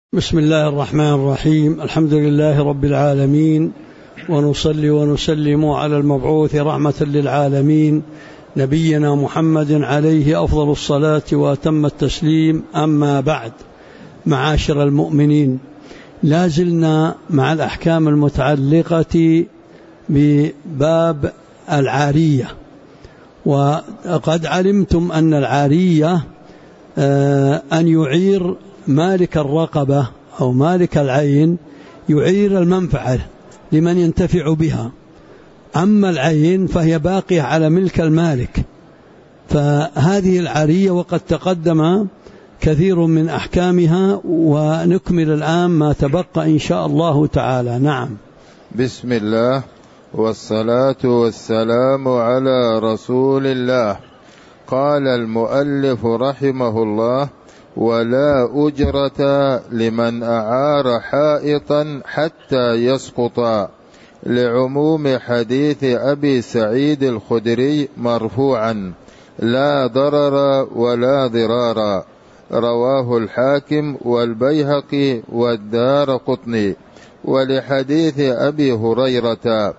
بسم الله الرحمن الرحيم. الحمد لله رب العالمين، ونصلي ونسلم على المبعوث رحمة للعالمين نبينا محمد عليه أفضل الصلاة وأتم التسليم. أما بعد، معاشر المؤمنين، لا زلنا مع الأحكام المتعلقة بباب العارية. وقد علمتم أن العارية أن يعير مالك الرقبة أو مالك العين، يعير المنفعة لمن ينتفع بها، أما العين فهي باقية على ملك المالك. فهذه العارية وقد تقدم كثير من أحكامها، ونكمل الآن ما تبقى إن شاء الله تعالى. نعم. بسم الله والصلاة والسلام على رسول الله. قال المؤلف رحمه الله: ولا أجرة لمن أعار حائطا حتى يسقط، لعموم حديث أبي سعيد الخدري مرفوعا: لا ضرر ولا ضرار. رواه الحاكم والبيهقي والدارقطني. ولحديث أبي هريرة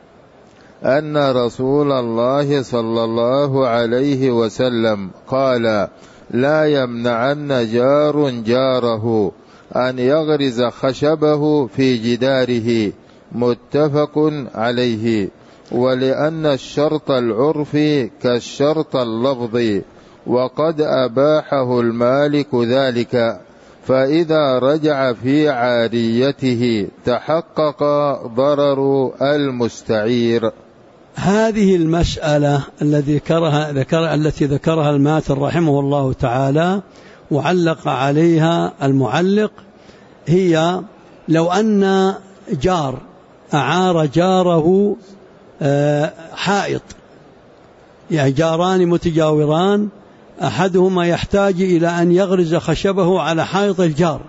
أن رسول الله صلى الله عليه وسلم قال: لا يمنعن جار جاره أن يغرز خشبه في جداره. متفق عليه. ولأن الشرط العرفي كالشرط اللفظي، وقد أباحه المالك ذلك، فإذا رجع في عاريته تحقق ضرر المستعير. هذه المسألة التي ذكرها الماتن رحمه الله تعالى وعلق عليها المعلق، هي لو أن جار أعار جاره حائط، يعني جاران متجاوران، أحدهما يحتاج إلى أن يغرز خشبه على حائط الجار،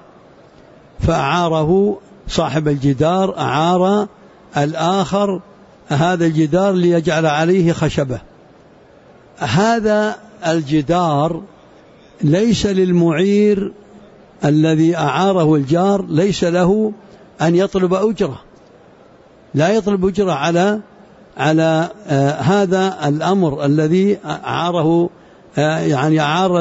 فأعاره صاحب الجدار، أعار الآخر هذا الجدار ليجعل عليه خشبه. هذا الجدار ليس للمعير الذي أعاره الجار، ليس له أن يطلب أجرة، لا يطلب أجرة على هذا الأمر الذي أعاره، يعني أعار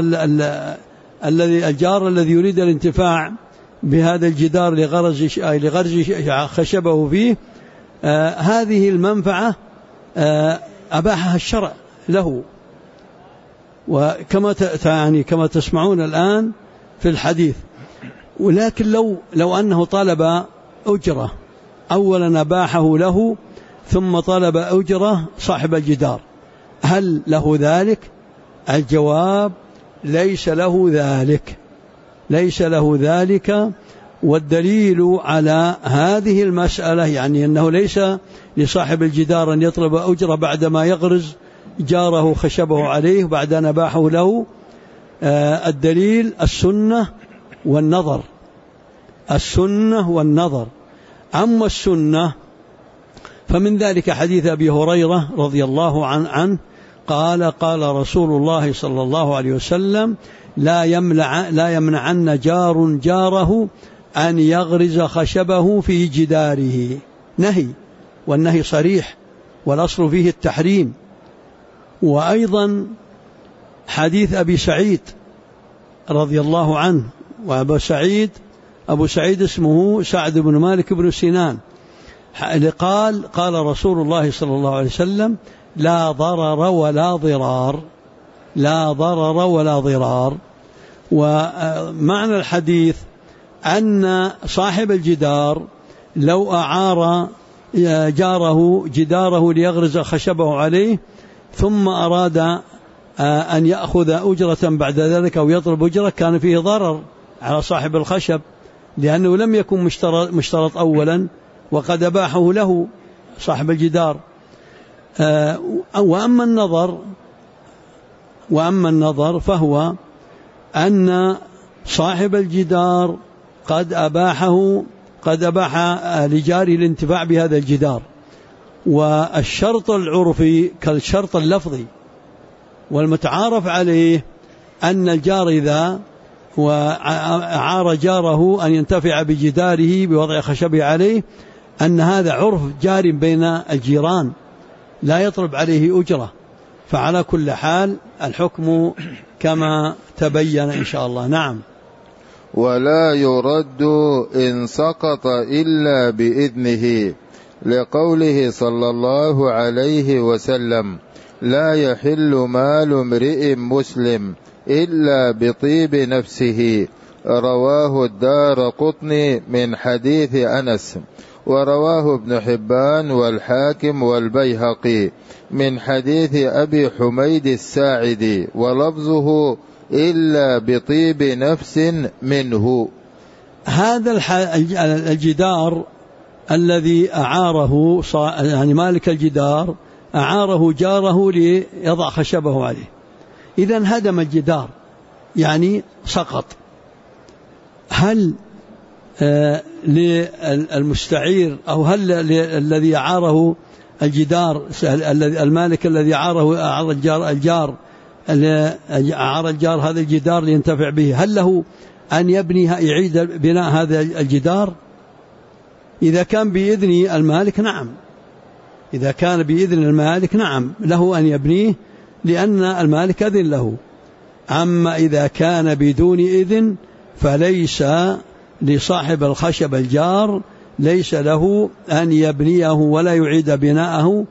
الجار الذي يريد الانتفاع بهذا الجدار لغرز خشبه فيه. هذه المنفعة أباحها الشرع له، وكما كما تسمعون الآن في الحديث. ولكن لو أنه طلب أجرة، أولا أباحه له ثم طلب أجرة صاحب الجدار، هل له ذلك؟ الجواب: ليس له ذلك. والدليل على هذه المسألة، يعني أنه ليس لصاحب الجدار أن يطلب أجرة بعدما يغرز جاره خشبه عليه بعد أن أباحه له، الدليل السنة والنظر. أما السنة فمن ذلك حديث أبي هريرة رضي الله عنه قال رسول الله صلى الله عليه وسلم: لا يمنعن جار جاره أن يغرز خشبه في جداره. نهي، والنهي صريح، والأصل فيه التحريم. وأيضا حديث أبي سعيد رضي الله عنه، وأبو سعيد اسمه سعد بن مالك بن سنان، قال رسول الله صلى الله عليه وسلم: لا ضرر ولا ضرار. ومعنى الحديث أن صاحب الجدار لو أعار جداره ليغرز خشبه عليه، ثم أراد أن يأخذ أجرة بعد ذلك أو يطلب أجرة، كان فيه ضرر على صاحب الخشب، لأنه لم يكن مشترط أولا، وقد أباحه له صاحب الجدار. وأما النظر فهو أن صاحب الجدار قد أباح لجاره الانتفاع بهذا الجدار، والشرط العرفي كالشرط اللفظي، والمتعارف عليه أن الجار إذا وأعار جاره أن ينتفع بجداره بوضع خشبه عليه، أن هذا عرف جار بين الجيران لا يطلب عليه أجرة. فعلى كل حال الحكم كما تبين إن شاء الله. نعم. ولا يرد إن سقط إلا بإذنه، لقوله صلى الله عليه وسلم: لا يحل مال امرئ مسلم إلا بطيب نفسه. رواه الدارقطني من حديث أنس، ورواه ابن حبان والحاكم والبيهقي من حديث أبي حميد الساعدي، ولفظه: إلا بطيب نفس منه. هذا الجدار الذي أعاره، يعني مالك الجدار أعاره جاره ليضع خشبه عليه، إذا هدم الجدار يعني سقط، هل للمستعير أو هل الذي أعاره الجدار، المالك الذي أعار الجار هذا الجدار لينتفع به، هل له أن يعيد بناء هذا الجدار؟ إذا كان بإذن المالك نعم، إذا كان بإذن المالك نعم له أن يبنيه لأن المالك أذن له. أما إذا كان بدون إذن فليس لصاحب الخشب الجار، ليس له أن يبنيه ولا يعيد بناءه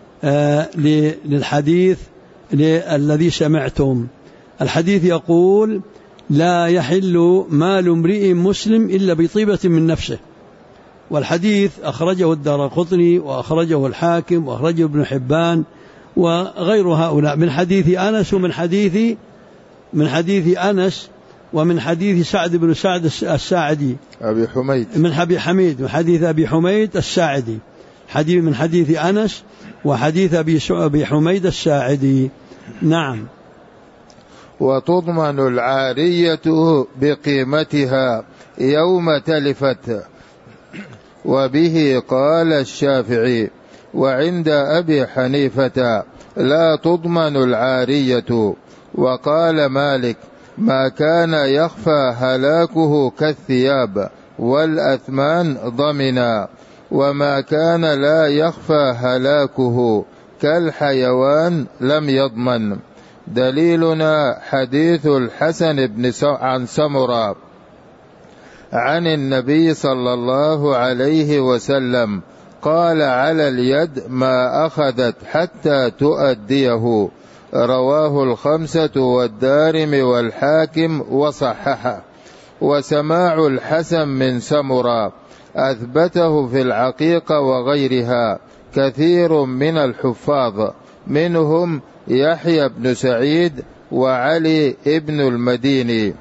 للحديث الذي سمعتم. الحديث يقول: لا يحل مال امرئ مسلم إلا بطيبة من نفسه. والحديث أخرجه الدارقطني وأخرجه الحاكم وأخرجه ابن حبان وغير هؤلاء من حديث أنس، ومن حديث أنس ومن حديث سعد بن سعد الساعدي أبي حميد، من حديث أبي حميد الساعدي، من حديث أنس وحديث أبي حميد الساعدي. نعم. وتضمن العارية بقيمتها يوم تلفت، وبه قال الشافعي. وعند أبي حنيفة لا تضمن العارية. وقال مالك: ما كان يخفى هلاكه كالثياب والأثمان ضمنا، وما كان لا يخفى هلاكه كالحيوان لم يضمن. دليلنا حديث الحسن بن عن سمرة عن النبي صلى الله عليه وسلم قال: على اليد ما أخذت حتى تؤديه. رواه الخمسة والدارمي والحاكم وصححه. وسماع الحسن من سمرة أثبته في العقيقة وغيرها كثير من الحفاظ، منهم يحيى بن سعيد وعلي بن المديني.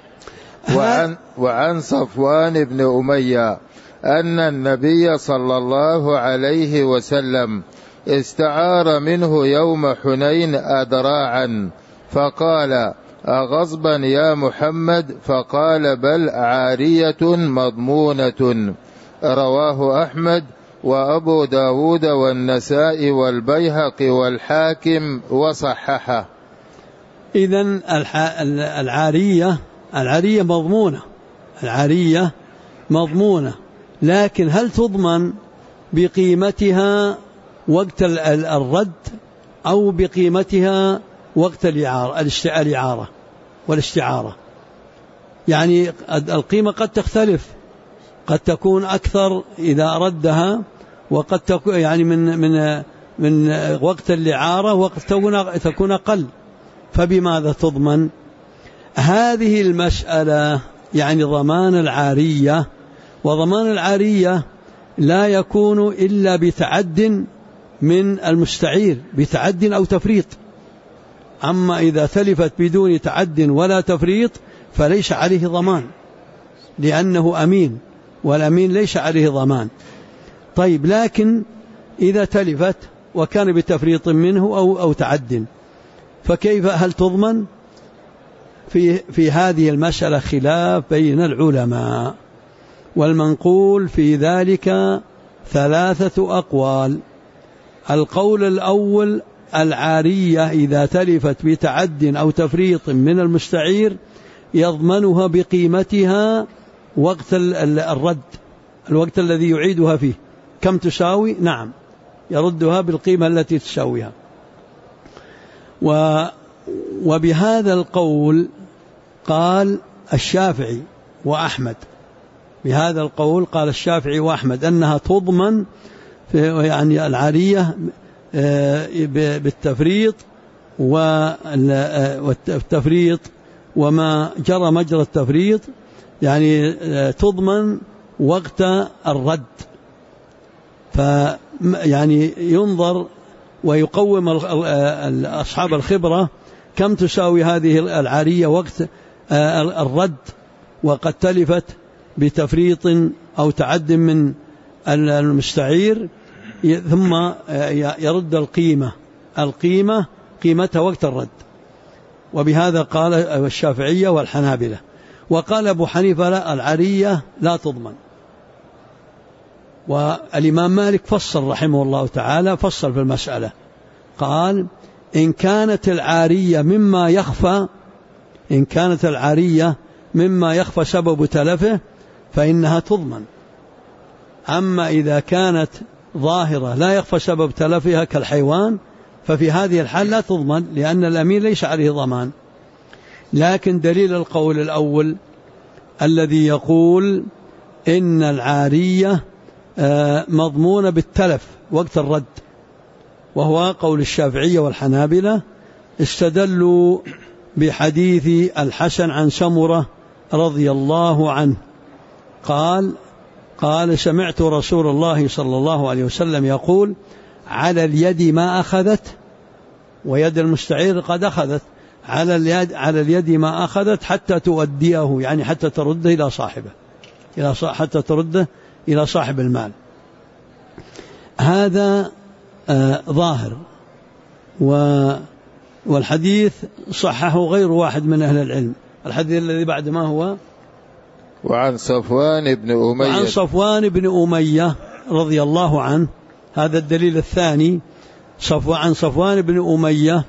وعن صفوان بن أمية أن النبي صلى الله عليه وسلم استعار منه يوم حنين أدراعا، فقال: أغصبا يا محمد؟ فقال: بل عارية مضمونة. رواه أحمد وأبو داود والنسائي والبيهقي والحاكم وصححه. إذن العارية مضمونة، لكن هل تضمن بقيمتها وقت الرد أو بقيمتها وقت الإعارة والاستعارة؟ يعني القيمة قد تختلف، قد تكون أكثر إذا ردها، وقد تكون يعني من وقت الإعارة وقد تكون أقل، فبماذا تضمن هذه المسألة؟ يعني ضمان العارية، وضمان العارية لا يكون إلا بتعد من المستعير، بتعد أو تفريط. أما إذا تلفت بدون تعد ولا تفريط فليس عليه ضمان، لأنه أمين، والأمين ليس عليه ضمان. طيب، لكن إذا تلفت وكان بتفريط منه أو تعد، فكيف؟ هل تضمن؟ في هذه المسألة خلاف بين العلماء، والمنقول في ذلك 3 أقوال. القول الأول: العارية إذا تلفت بتعد أو تفريط من المستعير يضمنها بقيمتها وقت الرد، الوقت الذي يعيدها فيه كم تساوي، نعم يردها بالقيمة التي تساويها. وبهذا القول قال الشافعي وأحمد، بهذا القول قال الشافعي وأحمد أنها تضمن يعني العارية بالتفريط والتفريط وما جرى مجرى التفريط، يعني تضمن وقت الرد. فيعني ينظر ويقوم أصحاب الخبرة كم تساوي هذه العارية وقت الرد، وقد تلفت بتفريط أو تعد من المستعير، ثم يرد القيمة قيمتها وقت الرد. وبهذا قال الشافعية والحنابلة. وقال أبو حنيفة لا، العارية لا تضمن. والإمام مالك فصل رحمه الله تعالى، فصل في المسألة، قال إن كانت العارية مما يخفى سبب تلفه فإنها تضمن. أما إذا كانت ظاهرة لا يخفى سبب تلفها كالحيوان ففي هذه الحال لا تضمن، لأن الأمين ليس عليه ضمان. لكن دليل القول الأول الذي يقول إن العارية مضمونة بالتلف وقت الرد، وهو قول الشافعية والحنابلة، استدلوا بحديث الحسن عن سمرة رضي الله عنه قال سمعت رسول الله صلى الله عليه وسلم يقول على اليد ما أخذت، ويد المستعير قد أخذت، على اليد ما أخذت حتى تؤديه، يعني حتى ترده إلى صاحبه، حتى ترده إلى صاحب المال. هذا ظاهر، والحديث صححه غير واحد من أهل العلم. الحديث الذي بعد ما هو وعن صفوان بن أمية رضي الله عنه، هذا الدليل الثاني، عن صفوان بن أمية،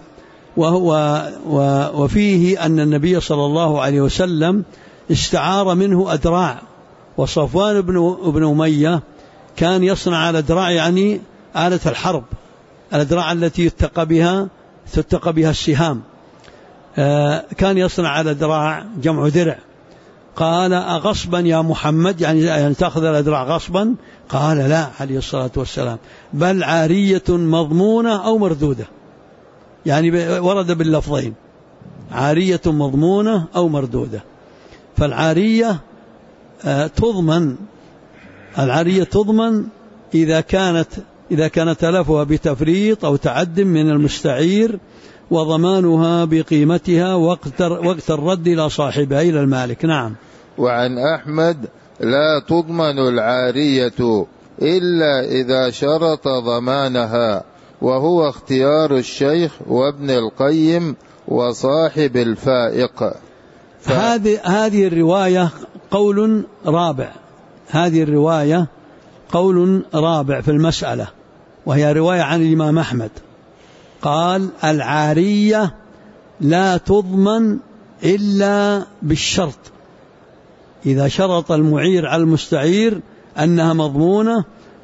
وفيه أن النبي صلى الله عليه وسلم استعار منه أدراع. وصفوان بن أمية كان يصنع على أدراع، يعني آلة الحرب، الأدراع التي تتقى بها السهام، كان يصنع على أدراع، جمع درع. قال أغصبا يا محمد، يعني تأخذ الأدراع غصبا؟ قال لا عليه الصلاة والسلام، بل عارية مضمونة أو مردودة، يعني ورد باللفظين، عارية مضمونة أو مردودة. فالعارية تضمن، العارية تضمن إذا كان تلفها بتفريط أو تعد من المستعير، وضمانها بقيمتها وقت الرد إلى صاحبها إلى المالك. نعم. وعن أحمد لا تضمن العارية إلا إذا شرط ضمانها، وهو اختيار الشيخ وابن القيم وصاحب الفائق. هذه الرواية قول رابع، هذه الرواية قول رابع في المسألة، وهي رواية عن الإمام أحمد، قال العارية لا تضمن إلا بالشرط، إذا شرط المعير على المستعير أنها مضمونة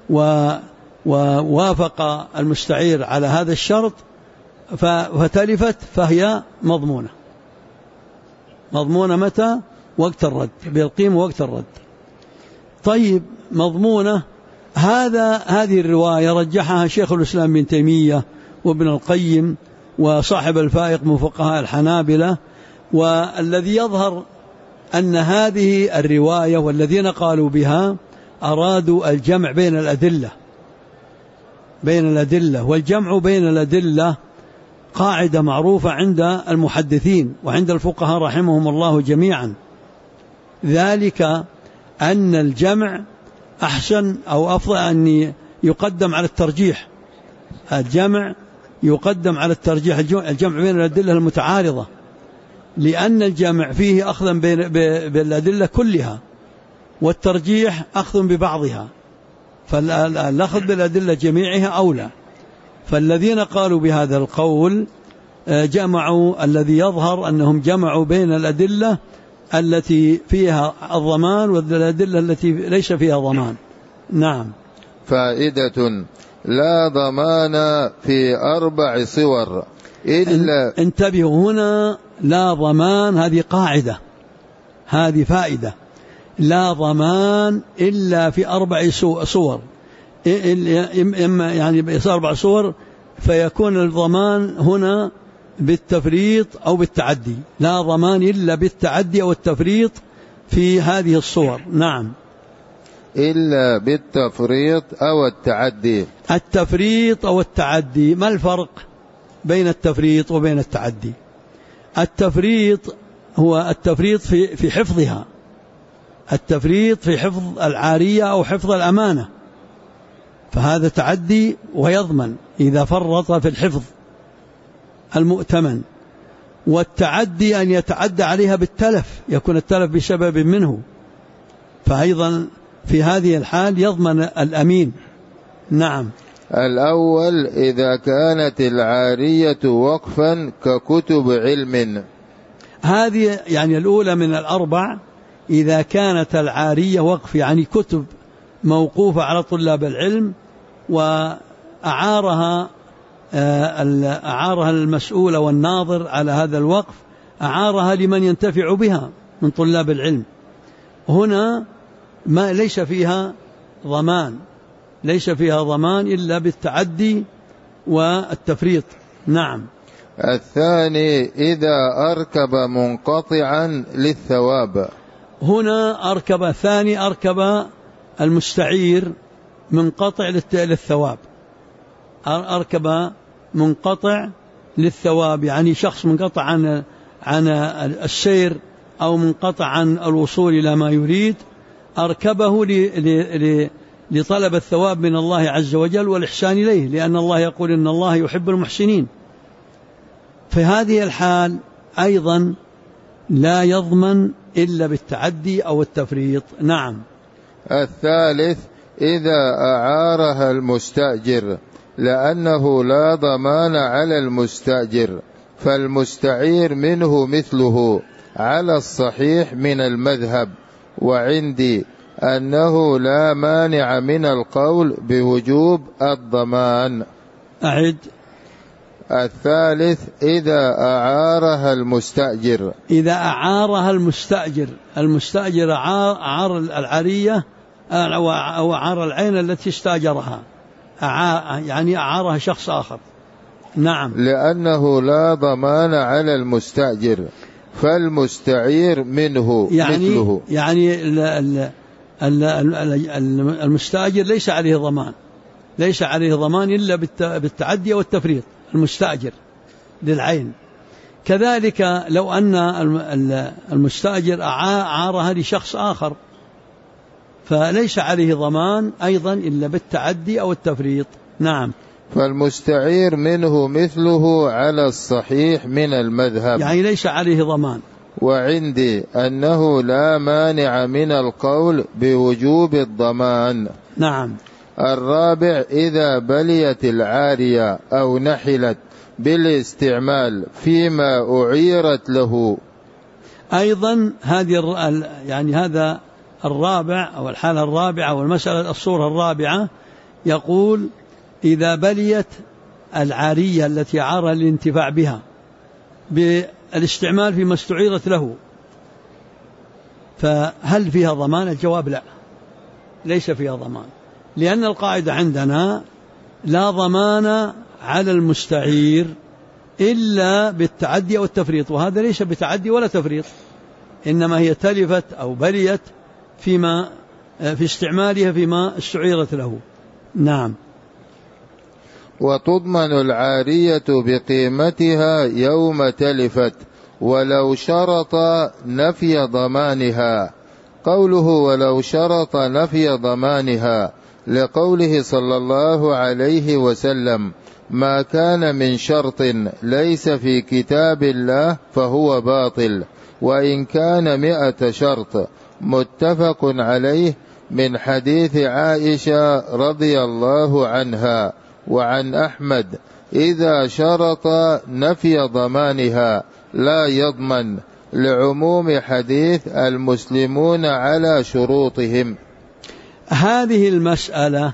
ووافق المستعير على هذا الشرط فتلفت فهي مضمونة. مضمونة متى؟ وقت الرد، بالقيمة وقت الرد. طيب مضمونة، هذه الرواية رجحها شيخ الإسلام بن تيمية وابن القيم وصاحب الفائق من فقهاء الحنابلة. والذي يظهر أن هذه الرواية والذين قالوا بها أرادوا الجمع بين الأدلة، والجمع بين الأدلة قاعدة معروفة عند المحدثين وعند الفقهاء رحمهم الله جميعا، ذلك أن الجمع أحسن أو أفضل، أن يقدم على الترجيح. الجمع يقدم على الترجيح، الجمع بين الأدلة المتعارضة، لأن الجمع فيه أخذا بالأدلة كلها، والترجيح أخذ ببعضها، فالأخذ بالأدلة جميعها أولى. فالذين قالوا بهذا القول جمعوا، الذي يظهر أنهم جمعوا بين الأدلة التي فيها الضمان والأدلة التي ليس فيها ضمان. نعم. فائدة: لا ضمان في 4 صور إلا. انتبهوا هنا، لا ضمان هذه قاعدة، هذه فائدة. لا ضمان إلا في 4 صور، إما يعني 4 صور فيكون الضمان هنا بالتفريط أو بالتعدي. لا ضمان إلا بالتعدي أو التفريط في هذه الصور. نعم. إلا بالتفريط أو التعدي. التفريط أو التعدي، ما الفرق بين التفريط وبين التعدي؟ التفريط هو التفريط في حفظها، التفريط في حفظ العارية أو حفظ الأمانة، فهذا تعدي ويضمن إذا فرط في الحفظ المؤتمن. والتعدي أن يتعدى عليها بالتلف، يكون التلف بسبب منه، فأيضا في هذه الحال يضمن الأمين. نعم. الأول: إذا كانت العارية وقفا ككتب علم. هذه يعني الأولى من 4. إذا كانت العارية وقف يعني كتب موقوفة على طلاب العلم، وأعارها المسؤول والناظر على هذا الوقف، أعارها لمن ينتفع بها من طلاب العلم، هنا ما ليس فيها ضمان، ليس فيها ضمان إلا بالتعدي والتفريط. نعم. الثاني: إذا أركب منقطعا للثواب. هنا أركب الثاني، أركب المستعير منقطع للثواب، أركب منقطع للثواب، يعني شخص منقطع عن السير أو منقطع عن الوصول إلى ما يريد، أركبه لطلب الثواب من الله عز وجل والإحسان إليه، لأن الله يقول إن الله يحب المحسنين. في هذه الحال أيضا لا يضمن إلا بالتعدي أو التفريط. نعم. الثالث: إذا أعارها المستأجر، لأنه لا ضمان على المستأجر، فالمستعير منه مثله على الصحيح من المذهب، وعندي أنه لا مانع من القول بوجوب الضمان. أعد. الثالث: إذا أعارها المستأجر. إذا أعارها المستأجر أعار العارية أو أعار العين التي استأجرها، يعني أعارها شخص آخر. نعم. لأنه لا ضمان على المستأجر، فالمستعير منه مثله. يعني المستأجر ليس عليه ضمان، ليس عليه ضمان إلا بالتعدي والتفريط، المستأجر للعين. كذلك لو أن المستأجر أعارها لشخص آخر، فليس عليه ضمان أيضا إلا بالتعدي أو التفريط. نعم. فالمستعير منه مثله على الصحيح من المذهب، يعني ليس عليه ضمان. وعندي أنه لا مانع من القول بوجوب الضمان. نعم. الرابع: إذا بليت العارية أو نحلت بالاستعمال فيما أعيرت له. أيضا يعني هذا الرابع أو الحالة الرابعة والمسألة الصورة الرابعة، يقول: إذا بليت العارية التي عار الانتفاع بها بالاستعمال فيما استعيرت له، فهل فيها ضمان؟ الجواب لا، ليس فيها ضمان، لأن القاعدة عندنا لا ضمان على المستعير إلا بالتعدي أو التفريط، وهذا ليس بتعدي ولا تفريط، إنما هي تلفت أو بليت في استعمالها فيما استعيرت له. نعم. وتضمن العارية بقيمتها يوم تلفت ولو شرط نفي ضمانها. قوله ولو شرط نفي ضمانها لقوله صلى الله عليه وسلم: ما كان من شرط ليس في كتاب الله فهو باطل، وإن كان 100 شرط، متفق عليه، من حديث عائشة رضي الله عنها. وعن أحمد: إذا شرط نفي ضمانها لا يضمن لعموم حديث المسلمون على شروطهم. هذه المسألة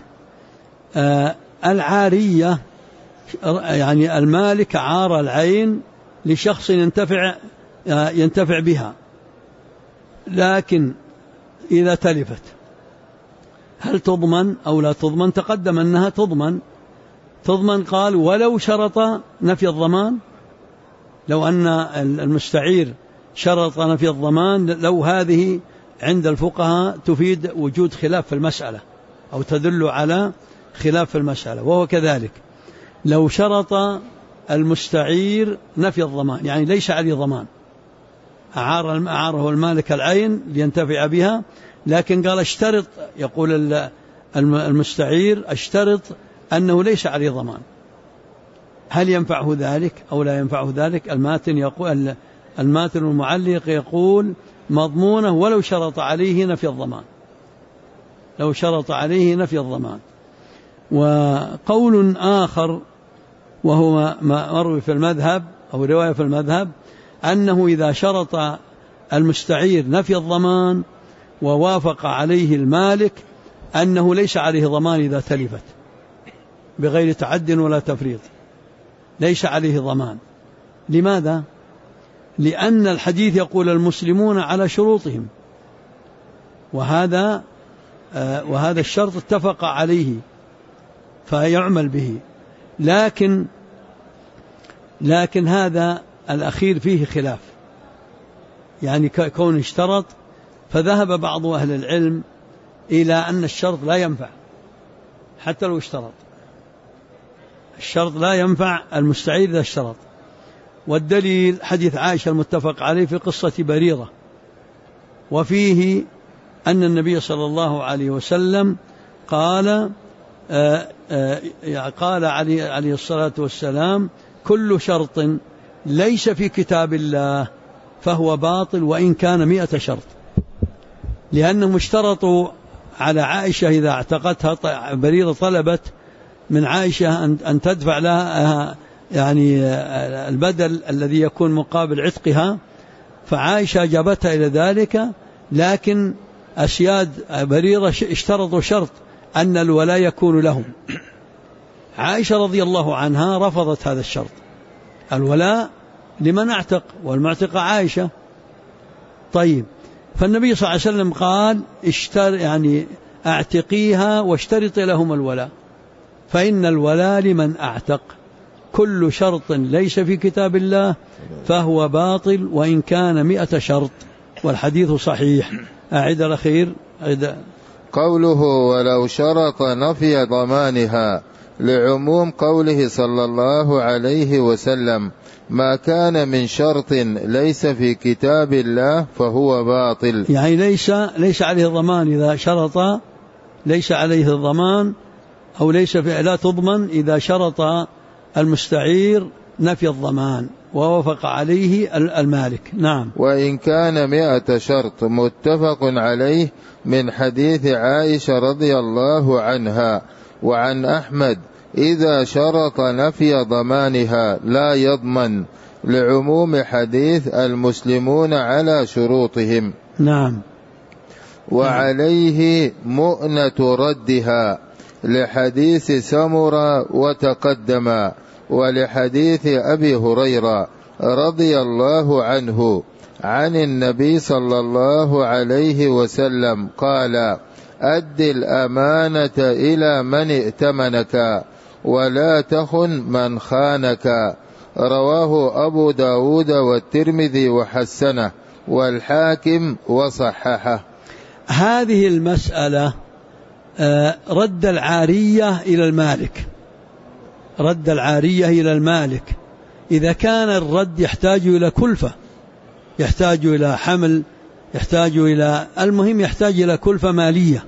العارية، يعني المالك عار العين لشخص ينتفع بها، لكن إذا تلفت هل تضمن أو لا تضمن؟ تقدم أنها تضمن. قال ولو شرط نفي الضمان، لو أن المستعير شرط نفي الضمان، لو هذه عند الفقهاء تفيد وجود خلاف في المسألة أو تدل على خلاف في المسألة، وهو كذلك لو شرط المستعير نفي الضمان، يعني ليس عليه ضمان، أعاره المالك العين لينتفع بها، لكن قال اشترط، يقول المستعير اشترط أنه ليس عليه ضمان، هل ينفعه ذلك أو لا ينفعه ذلك؟ الماتن المعلق يقول مضمونه ولو شرط عليه نفي الضمان، لو شرط عليه نفي الضمان. وقول آخر وهو ما مروي في المذهب أو رواية في المذهب أنه إذا شرط المستعير نفي الضمان ووافق عليه المالك أنه ليس عليه ضمان إذا تلفت بغير تعد ولا تفريط، ليس عليه ضمان. لماذا؟ لأن الحديث يقول المسلمون على شروطهم، وهذا الشرط اتفق عليه فيعمل به، لكن هذا الأخير فيه خلاف، يعني كون اشترط، فذهب بعض أهل العلم إلى أن الشرط لا ينفع، حتى لو اشترط الشرط لا ينفع المستعير إذا اشترط. والدليل حديث عائشة المتفق عليه في قصة بريرة، وفيه أن النبي صلى الله عليه وسلم قال عليه الصلاة والسلام كل شرط ليس في كتاب الله فهو باطل وإن كان 100 شرط، لأنهم اشترطوا على عائشة إذا اعتقتها بريرة، طلبت من عائشة أن تدفع لها يعني البدل الذي يكون مقابل عتقها، فعائشة أجابتها إلى ذلك، لكن أسياد بريرة اشترطوا شرط أن الولاء يكون لهم. عائشة رضي الله عنها رفضت هذا الشرط، الولاء لمن اعتق والمعتق عائشة. طيب، فالنبي صلى الله عليه وسلم قال يعني اعتقيها واشترط لهم الولاء، فإن الولاء لمن اعتق، كل شرط ليس في كتاب الله فهو باطل وإن كان 100 شرط، والحديث صحيح. أعد الأخير. قوله ولو شرط نفي ضمانها لعموم قوله صلى الله عليه وسلم ما كان من شرط ليس في كتاب الله فهو باطل، يعني ليس عليه ضمان إذا شرط، ليس عليه الضمان أو لا تضمن إذا شرط المستعير نفي الضمان ووافق عليه المالك. نعم. وإن كان 100 شرط، متفق عليه من حديث عائشة رضي الله عنها وعن أحمد إذا شرط نفي ضمانها لا يضمن، لعموم حديث المسلمون على شروطهم. نعم. وعليه مؤنة ردها لحديث سمرة وتقدم، ولحديث أبي هريرة رضي الله عنه عن النبي صلى الله عليه وسلم قال أد الأمانة إلى من ائتمنك ولا تخن من خانك، رواه أبو داود والترمذي وحسنه والحاكم وصححه. هذه المسألة رد العارية إلى المالك، رد العارية إلى المالك إذا كان الرد يحتاج إلى كلفة، يحتاج إلى حمل، يحتاج إلى كلفة مالية،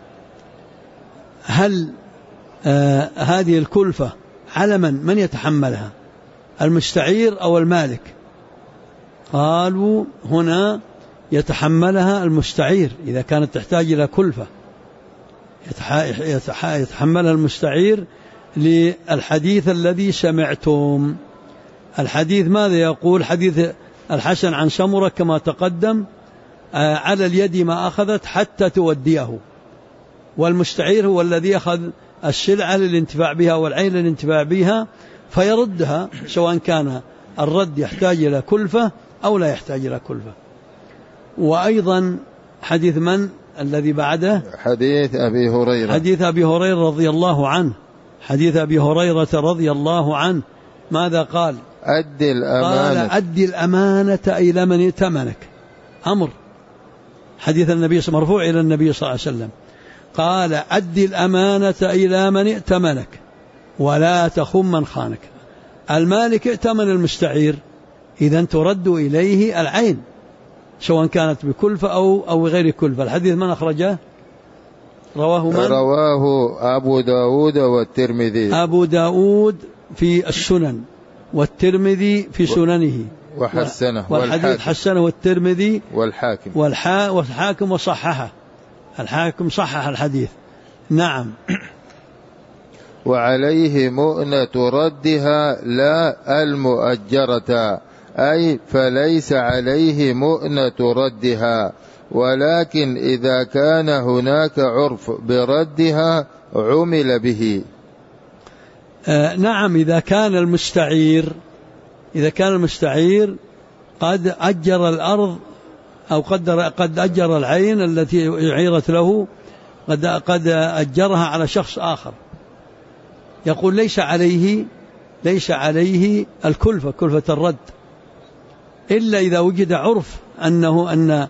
هل هذه الكلفة على من يتحملها، المستعير أو المالك؟ قالوا هنا يتحملها المستعير إذا كانت تحتاج إلى كلفة، يتحملها المستعير للحديث الذي سمعتم. الحديث ماذا يقول؟ حديث الحسن عن سمرة كما تقدم على اليد ما أخذت حتى توديه. والمستعير هو الذي أخذ السلعة للانتفاع بها والعين للانتفاع بها فيردها، سواء كان الرد يحتاج إلى كلفة أو لا يحتاج إلى كلفة. وأيضا حديث من الذي بعده؟ حديث أبي هريرة. حديث أبي هريرة رضي الله عنه. حديث أبي هريرة رضي الله عنه ماذا قال؟ أدي الأمانة. قال أدي الأمانة إلى من ائتمنك. أمر. حديث النبي مرفوع إلى النبي صلى الله عليه وسلم، قال أدي الأمانة إلى من ائتمنك ولا تخن من خانك. المالك ائتمن المستعير، إذن ترد إليه العين سواء كانت بكلفة أو غير كلفة. الحديث من أخرجه؟ رواه من؟ رواه أبو داود والترمذي. أبو داود في السنن والترمذي في سننه وحسنه، والحديث حسنه الترمذي والحاكم وصححه. الحاكم صحح الحديث. نعم. وعليه مؤنة ردها لا المؤجرة، أي فليس عليه مؤنة ردها، ولكن إذا كان هناك عرف بردها عمل به. نعم. إذا كان المستعير قد أجر الأرض أو قد أجر العين التي عيرت له، قد أجرها على شخص آخر، يقول ليس عليه الكلفة، كلفة الرد، إلا إذا وجد عرف أن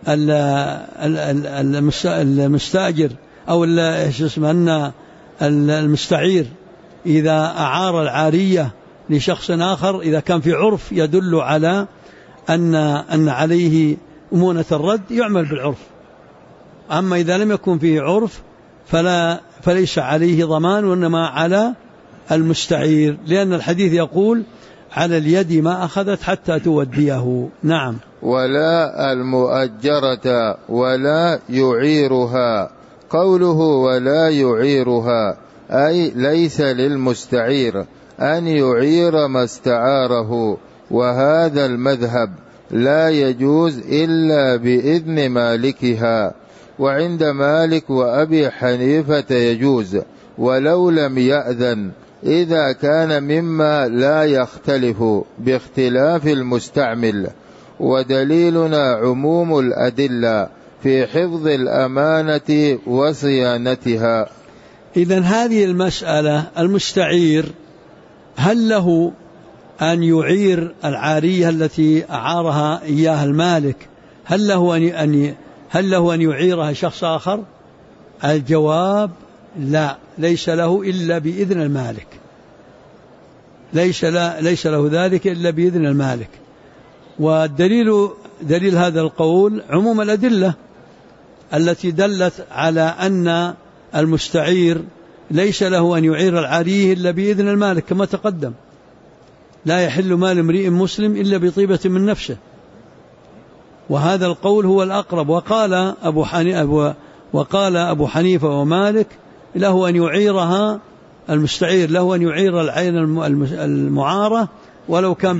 المستأجر أو أن المستعير إذا أعار العارية لشخص آخر، إذا كان في عرف يدل على أن عليه مؤنة الرد يعمل بالعرف. أما إذا لم يكن فيه عرف فليس عليه ضمان، وإنما على المستعير، لأن الحديث يقول على اليد ما أخذت حتى توديه. نعم. ولا المؤجرة ولا يعيرها. قوله ولا يعيرها أي ليس للمستعير أن يعير ما استعاره، وهذا المذهب لا يجوز إلا بإذن مالكها، وعند مالك وأبي حنيفة يجوز ولو لم يأذن، إذا كان مما لا يختلف باختلاف المستعمل. ودليلنا عموم الأدلة في حفظ الأمانة وصيانتها. إذن هذه المسألة، المستعير هل له أن يعير العارية التي أعارها إياها المالك؟ هل له أن يعيرها شخص آخر؟ الجواب لا، ليس له إلا بإذن المالك، ليس له ذلك إلا بإذن المالك. دليل هذا القول عموم الأدلة التي دلت على أن المستعير ليس له أن يعير العارية إلا بإذن المالك، كما تقدم: لا يحل مال امرئ مسلم إلا بطيبة من نفسه. وهذا القول هو الأقرب. وقال أبو حنيفة ومالك له أن يعيرها المستعير، له أن يعير العين المعارة ولو كان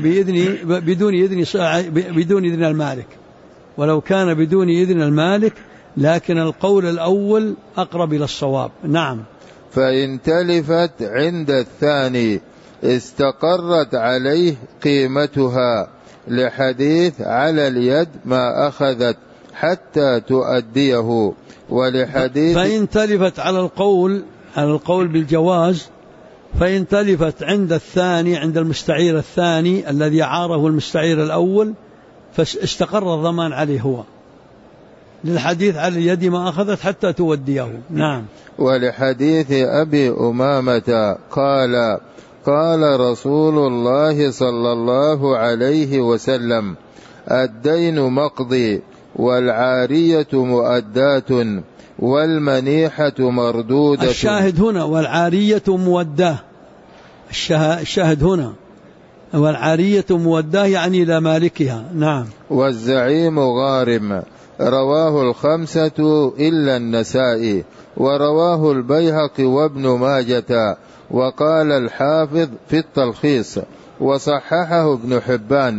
بدون إذن المالك، ولو كان بدون إذن المالك، لكن القول الأول أقرب إلى الصواب. نعم. فإن تلفت عند الثاني استقرت عليه قيمتها، لحديث على اليد ما أخذت حتى تؤديه، ولحديث فإن تلفت على القول بالجواز، فإن تلفت عند الثاني، عند المستعير الثاني الذي عاره المستعير الأول، فاستقر الضمان عليه هو، للحديث على اليد ما أخذت حتى توديه. نعم. ولحديث أبي أمامة قال رسول الله صلى الله عليه وسلم: الدين مقضي والعارية مؤداة والمنيحة مردودة. الشاهد هنا والعارية موداه، الشاهد هنا والعارية موداه يعني إلى مالكها. نعم. والزعيم غارم. رواه الخمسة إلا النسائي، ورواه البيهقي وابن ماجة، وقال الحافظ في التلخيص وصححه ابن حبان،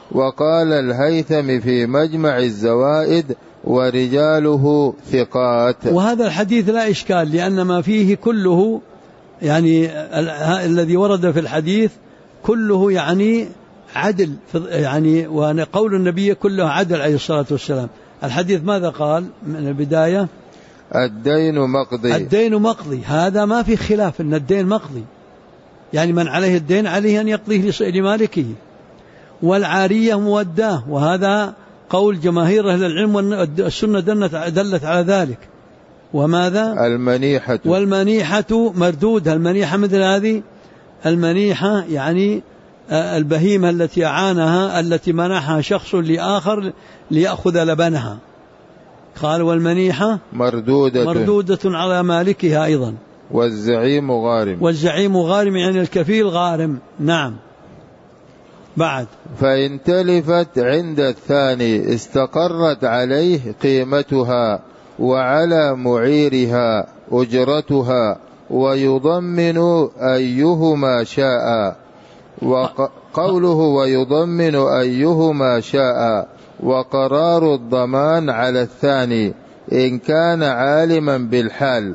وقال الهيثم في مجمع الزوائد ورجاله ثقات. وهذا الحديث لا إشكال، لأن ما فيه كله يعني الذي ورد في الحديث كله يعني عدل، يعني وقول النبي كله عدل عليه الصلاة والسلام. الحديث ماذا قال من البداية؟ الدين مقضي. الدين مقضي، هذا ما في خلاف أن الدين مقضي، يعني من عليه الدين عليه أن يقضيه لمالكه. والعارية موداه، وهذا قول جماهير أهل العلم والسنة دلت على ذلك. وماذا؟ المنيحة. والمنيحة مردودة. المنيحة مثل هذه المنيحة يعني البهيمة التي أعانها، التي منحها شخص لآخر ليأخذ لبنها. قال والمنيحة مردودة على مالكها أيضا. والزعيم غارم. والزعيم غارم يعني الكفيل غارم. نعم. بعد فإن تلفت عند الثاني استقرت عليه قيمتها وعلى معيرها أجرتها ويضمن أيهما شاء. وقوله ويضمن أيهما شاء وقرار الضمان على الثاني إن كان عالما بالحال،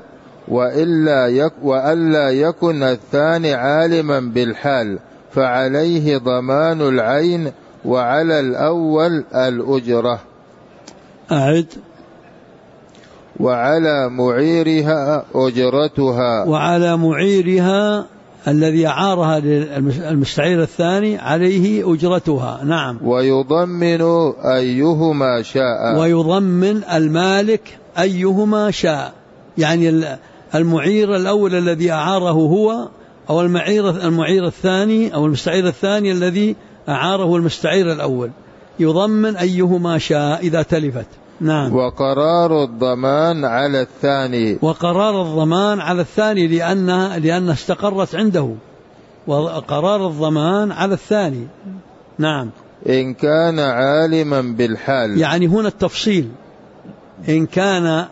وألا يكن الثاني عالما بالحال فعليه ضمان العين وعلى الأول الأجرة. أعد. وعلى معيرها أجرتها. وعلى معيرها الذي أعارها للمستعير الثاني عليه أجرتها. نعم. ويضمن أيهما شاء. ويضمن المالك أيهما شاء، يعني المعير الأول الذي أعاره هو، أو المعير الثاني أو المستعير الثاني الذي أعاره المستعير الأول، يضمن أيهما شاء إذا تلفت. نعم. وقرار الضمان على الثاني. وقرار الضمان على الثاني لأنها استقرت عنده، وقرار الضمان على الثاني. نعم. إن كان عالما بالحال، يعني هنا التفصيل، إن كان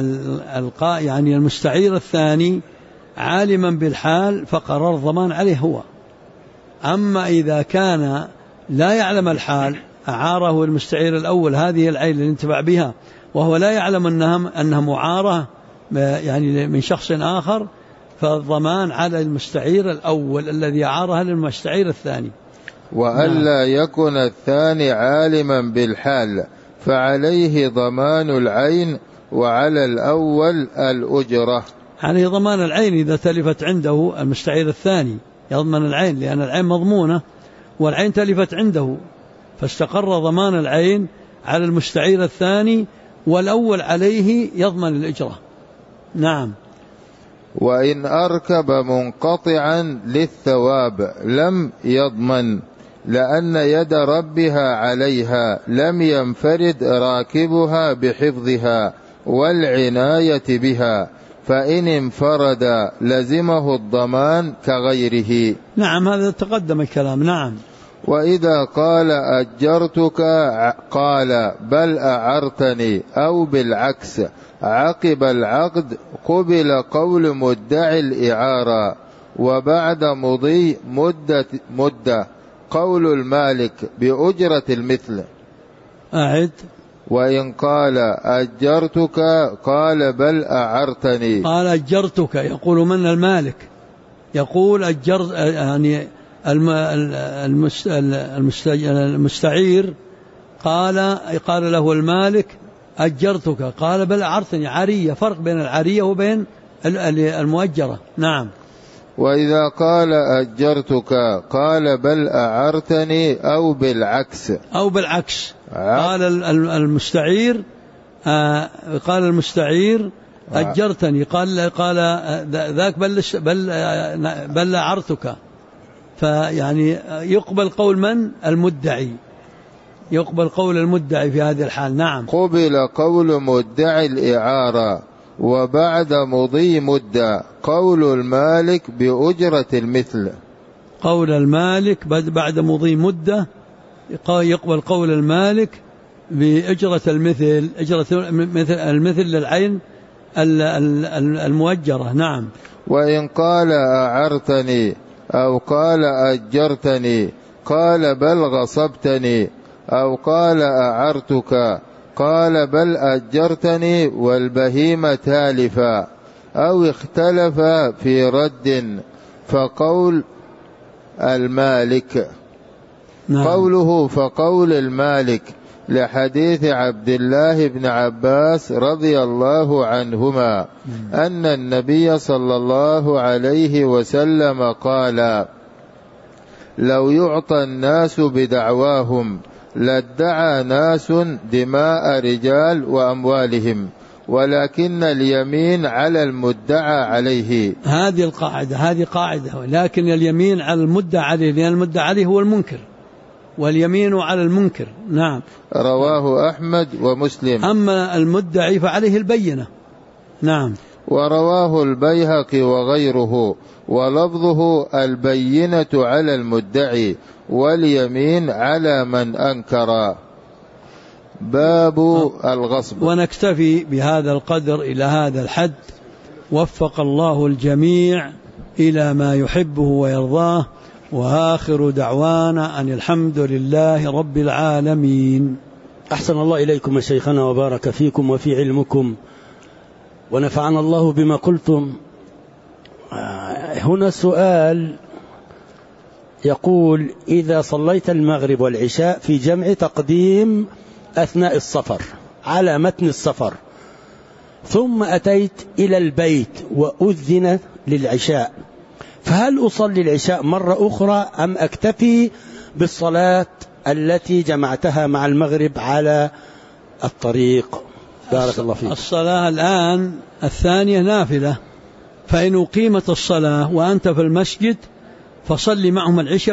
يعني المستعير الثاني عالما بالحال فقرار الضمان عليه هو. أما إذا كان لا يعلم الحال، أعاره المستعير الأول هذه العين اللي انتفع بها وهو لا يعلم أنها معارة يعني من شخص آخر، فالضمان على المستعير الأول الذي أعارها للمستعير الثاني. وألا يكن الثاني عالما بالحال فعليه ضمان العين وعلى الأول الأجرة. عليه ضمان العين إذا تلفت عنده المستعير الثاني، يضمن العين لأن العين مضمونة والعين تلفت عنده، فاستقر ضمان العين على المستعير الثاني، والأول عليه يضمن الإجرة. نعم. وإن أركب منقطعا للثواب لم يضمن، لأن يد ربها عليها لم ينفرد راكبها بحفظها والعناية بها، فإن انفرد لزمه الضمان كغيره. نعم، هذا تقدم الكلام. نعم. وإذا قال أجرتك قال بل أعرتني أو بالعكس عقب العقد قبل قول مدعي الإعارة، وبعد مضي مدة قول المالك بأجرة المثل. أعد. وإن قال أجرتك قال بل أعرتني. قال أجرتك يقول من المالك، يقول أجرت يعني المستعير قال له المالك أجرتك، قال بل أعرتني. عارية، فرق بين العارية وبين المؤجرة. نعم. وإذا قال أجرتك قال بل أعرتني أو بالعكس. قال المستعير أجرتني، قال ذاك بل أعرتك. فيعني يقبل قول من؟ المدعي، يقبل قول المدعي في هذه الحال. نعم. قبل قول مدعي الإعارة، وبعد مضي مدة قول المالك بأجرة المثل. قول المالك بعد مضي مدة يقبل قول المالك بأجرة المثل، أجرة المثل للعين المؤجرة. نعم. وإن قال أعرتني أو قال أجرتني قال بل غصبتني، أو قال أعرتك، قال بل أجرتني والبهيمة تالفا، أو اختلف في رد، فقول المالك. قوله فقول المالك لحديث عبد الله بن عباس رضي الله عنهما أن النبي صلى الله عليه وسلم قال: لو يعطى الناس بدعواهم لادعى ناس دماء رجال وأموالهم، ولكن اليمين على المدعى عليه. هذه قاعدة، لكن اليمين على المدعى عليه، لأن المدعى عليه هو المنكر، واليمين على المنكر. نعم. رواه أحمد ومسلم. أما المدعي فعليه البينة. نعم. ورواه البيهقي وغيره، ولفظه البينة على المدعي واليمين على من أنكر. باب الغصب. ونكتفي بهذا القدر إلى هذا الحد، وفق الله الجميع إلى ما يحبه ويرضاه، وآخر دعوانا أن الحمد لله رب العالمين. أحسن الله إليكم يا شيخنا وبارك فيكم وفي علمكم، ونفعنا الله بما قلتم. هنا سؤال يقول: إذا صليت المغرب والعشاء في جمع تقديم أثناء السفر على متن السفر، ثم أتيت إلى البيت وأذن للعشاء، فهل أصلي العشاء مرة أخرى أم أكتفي بالصلاة التي جمعتها مع المغرب على الطريق؟ بارك الله فيك. الصلاة الآن الثانية نافلة، فإن أقيمت الصلاة وأنت في المسجد فصلي معهم العشاء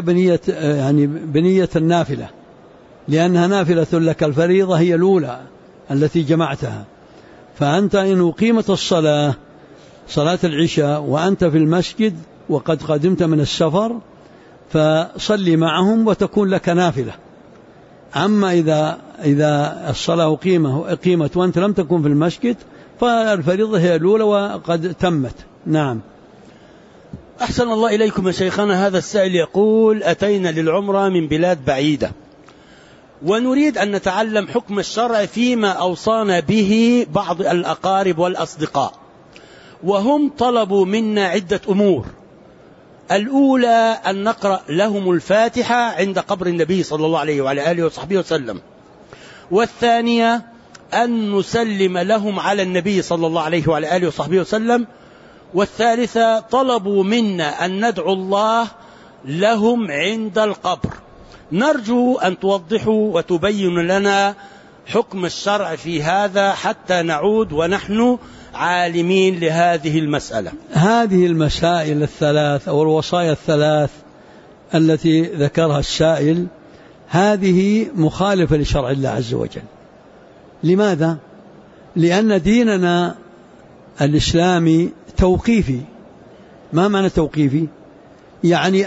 بنية النافلة، لأنها نافلة لك، الفريضة هي الأولى التي جمعتها. فأنت إن أقيمت الصلاة، صلاة العشاء، وأنت في المسجد وقد قدمت من السفر، فصلي معهم وتكون لك نافلة. أما إذا الصلاة أقيمت وأنت لم تكن في المسجد فالفريضة هي الأولى وقد تمت. نعم. أحسن الله إليكم يا شيخنا. هذا السائل يقول: أتينا للعمرة من بلاد بعيدة، ونريد أن نتعلم حكم الشرع فيما أوصانا به بعض الأقارب والأصدقاء، وهم طلبوا منا عدة أمور. الأولى أن نقرأ لهم الفاتحة عند قبر النبي صلى الله عليه وعلى آله وصحبه وسلم، والثانية أن نسلم لهم على النبي صلى الله عليه وعلى آله وصحبه وسلم، والثالثة طلبوا منا أن ندعو الله لهم عند القبر. نرجو أن توضحوا وتبين لنا حكم الشرع في هذا حتى نعود ونحن عالمين لهذه المسألة. هذه المسائل الثلاث أو الوصايا الثلاث التي ذكرها السائل هذه مخالفة لشرع الله عز وجل. لماذا؟ لأن ديننا الإسلامي توقيفي. ما معنى توقيفي؟ يعني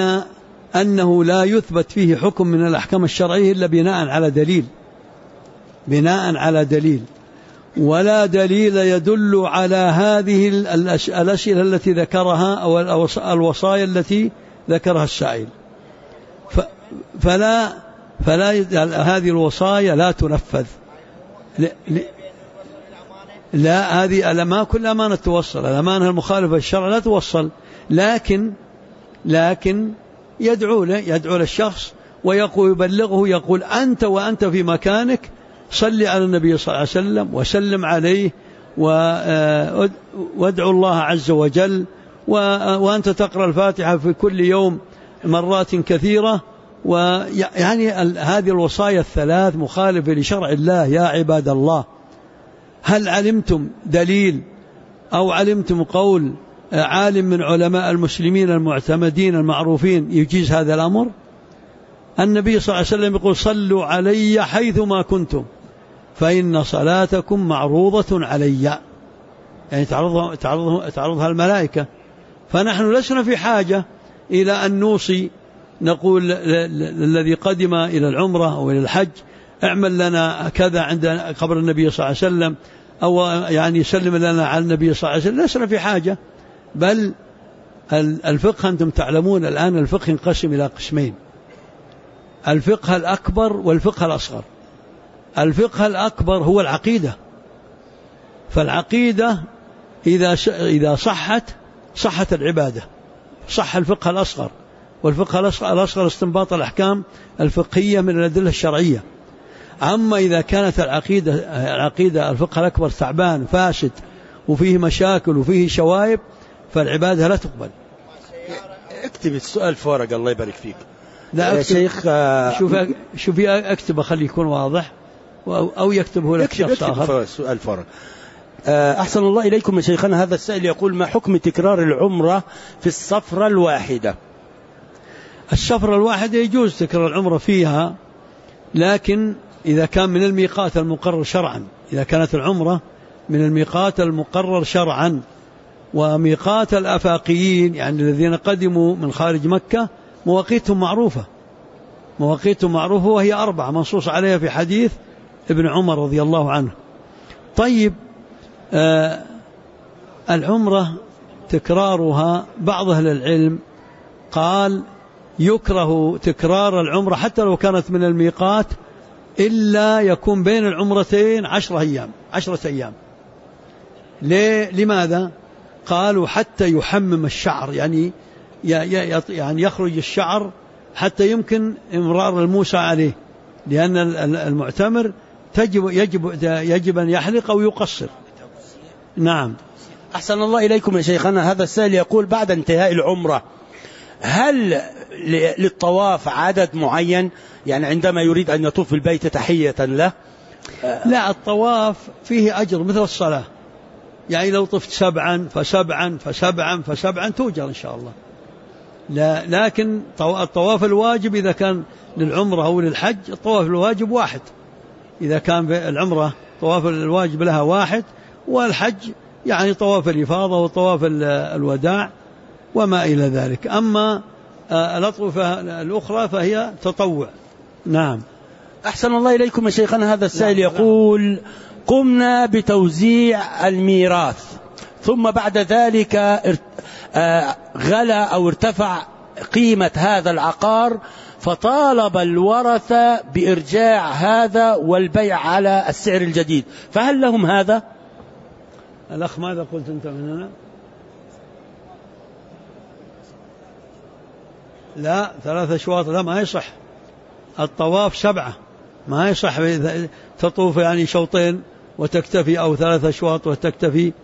أنه لا يثبت فيه حكم من الأحكام الشرعية إلا بناء على دليل، ولا دليل يدل على هذه الأسئلة التي ذكرها أو الوصايا التي ذكرها السائل. فلا هذه الوصايا لا تنفذ. لا، هذه ما كل أمانة توصل، الأمانة المخالفة للشرع لا توصل، لكن يدعو للشخص ويبلغه، يقول: وأنت في مكانك صلي على النبي صلى الله عليه وسلم وسلم عليه وادعو الله عز وجل، وأنت تقرأ الفاتحة في كل يوم مرات كثيرة. ويعني هذه الوصايا الثلاث مخالفة لشرع الله يا عباد الله. هل علمتم دليل أو علمتم قول عالم من علماء المسلمين المعتمدين المعروفين يجيز هذا الأمر؟ النبي صلى الله عليه وسلم يقول: صلوا علي حيثما كنتم فإن صلاتكم معروضة علي، يعني تعرضها الملائكة. فنحن لسنا في حاجة إلى أن نوصي، نقول الذي قدم إلى العمرة أو إلى الحج: اعمل لنا كذا عند قبر النبي صلى الله عليه وسلم، أو يعني سلم لنا على النبي صلى الله عليه وسلم. لسنا في حاجة. بل الفقه أنتم تعلمون الآن الفقه ينقسم إلى قسمين: الفقه الأكبر والفقه الأصغر. الفقه الأكبر هو العقيدة، فالعقيدة إذا صحت العبادة، صح الفقه الأصغر. والفقه الأصغر استنباط الأحكام الفقهية من الأدلة الشرعية. أما إذا كانت العقيدة الفقه الأكبر تعبان فاسد وفيه مشاكل وفيه شوائب، فالعبادة لا تقبل. اكتب السؤال في ورقة الله يبارك فيك. لا يا شيخ شوفي أكتب أخليه يكون واضح، أو يكتبه لك شخص آخر. السؤال في ورقة. أحسن الله إليكم يا شيخنا. هذا السائل يقول: ما حكم تكرار العمرة في السفرة الواحدة؟ السفرة الواحدة يجوز تكرار العمرة فيها، لكن إذا كان من الميقات المقرر شرعا. إذا كانت العمرة من الميقات المقرر شرعا، وميقات الآفاقيين يعني الذين قدموا من خارج مكة مواقيتهم معروفة وهي 4 منصوص عليها في حديث ابن عمر رضي الله عنه. طيب، العمرة تكرارها بعض أهل العلم قال يكره تكرار العمرة حتى لو كانت من الميقات، إلا يكون بين العمرتين 10 أيام. لماذا؟ قالوا حتى يحمم الشعر، يعني يخرج الشعر حتى يمكن إمرار الموسى عليه، لأن المعتمر يجب أن يحلق أو يقصر. نعم. أحسن الله إليكم يا شيخنا. هذا السائل يقول: بعد انتهاء العمرة هل للطواف عدد معين؟ يعني عندما يريد أن يطوف بالبيت تحية له؟ لا، الطواف فيه أجر مثل الصلاة، يعني لو طفت 7 فسبعا تؤجر إن شاء الله. لكن الطواف الواجب إذا كان للعمرة أو للحج، الطواف الواجب 1. إذا كان العمرة طواف الواجب لها 1، والحج يعني طواف الإفاضة وطواف الوداع وما إلى ذلك. أما الأطوفة الأخرى فهي تطوع. نعم. أحسن الله إليكم يا شيخنا. هذا السائل يقول: قمنا بتوزيع الميراث، ثم بعد ذلك غلا أو ارتفع قيمة هذا العقار، فطالب الورثة بإرجاع هذا والبيع على السعر الجديد، فهل لهم هذا؟ الأخ ماذا قلت أنت من هنا؟ لا، 3 أشواط لا، ما يصح. الطواف 7 ما يصح تطوف يعني شوطين وتكتفي، أو 3 أشواط وتكتفي.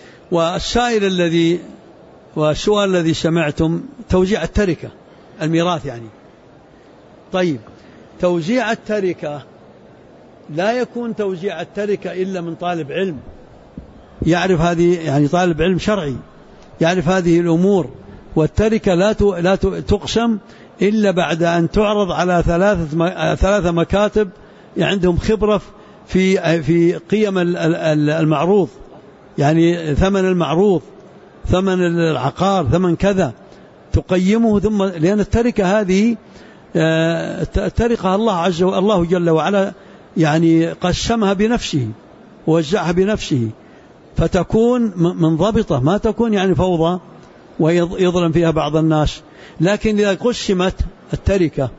والسؤال الذي سمعتم توزيع التركة، الميراث يعني. طيب، توزيع التركة لا يكون توزيع التركة إلا من طالب علم يعرف هذه، يعني طالب علم شرعي يعرف هذه الأمور. والتركة لا تقسم إلا بعد أن تعرض على 3 مكاتب عندهم خبرة في قيم المعروض، يعني ثمن المعروض، ثمن العقار، ثمن كذا، تقيمه. ثم لأن التركة هذه التركة الله جل وعلا يعني قسمها بنفسه ووزعها بنفسه، فتكون منضبطة، ما تكون يعني فوضى ويظلم فيها بعض الناس. لكن إذا قسمت التركة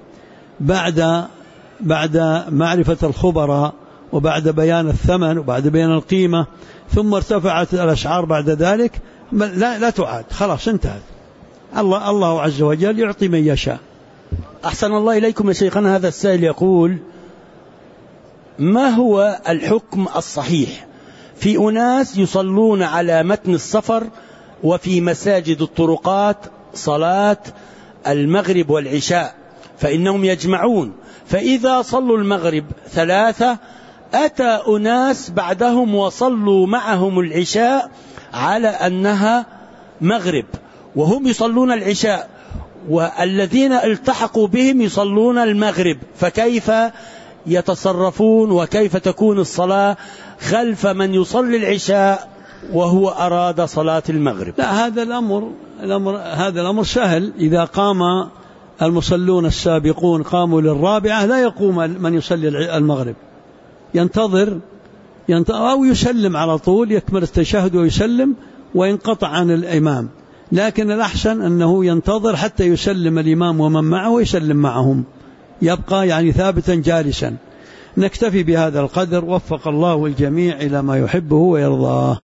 بعد معرفة الخبراء، وبعد بيان الثمن، وبعد بيان القيمة، ثم ارتفعت الأسعار بعد ذلك، لا تعاد، خلاص انتهت. الله عز وجل يعطي من يشاء. أحسن الله إليكم يا شيخنا. هذا السائل يقول: ما هو الحكم الصحيح في أناس يصلون على متن السفر وفي مساجد الطرقات صلاة المغرب والعشاء، فإنهم يجمعون، فإذا صلوا المغرب 3 أتى أناس بعدهم وصلوا معهم العشاء على أنها مغرب، وهم يصلون العشاء، والذين التحقوا بهم يصلون المغرب، فكيف يتصرفون وكيف تكون الصلاة خلف من يصلي العشاء وهو أراد صلاة المغرب؟ لا، هذا الأمر سهل. إذا قام المصلون السابقون قاموا للرابعة، لا يقوم من يصلي المغرب، ينتظر أو يسلم على طول، يكمل التشهد ويسلم وينقطع عن الإمام. لكن الأحسن أنه ينتظر حتى يسلم الإمام ومن معه ويسلم معهم. يبقى يعني ثابتا جالسا. نكتفي بهذا القدر، وفق الله الجميع إلى ما يحبه ويرضاه.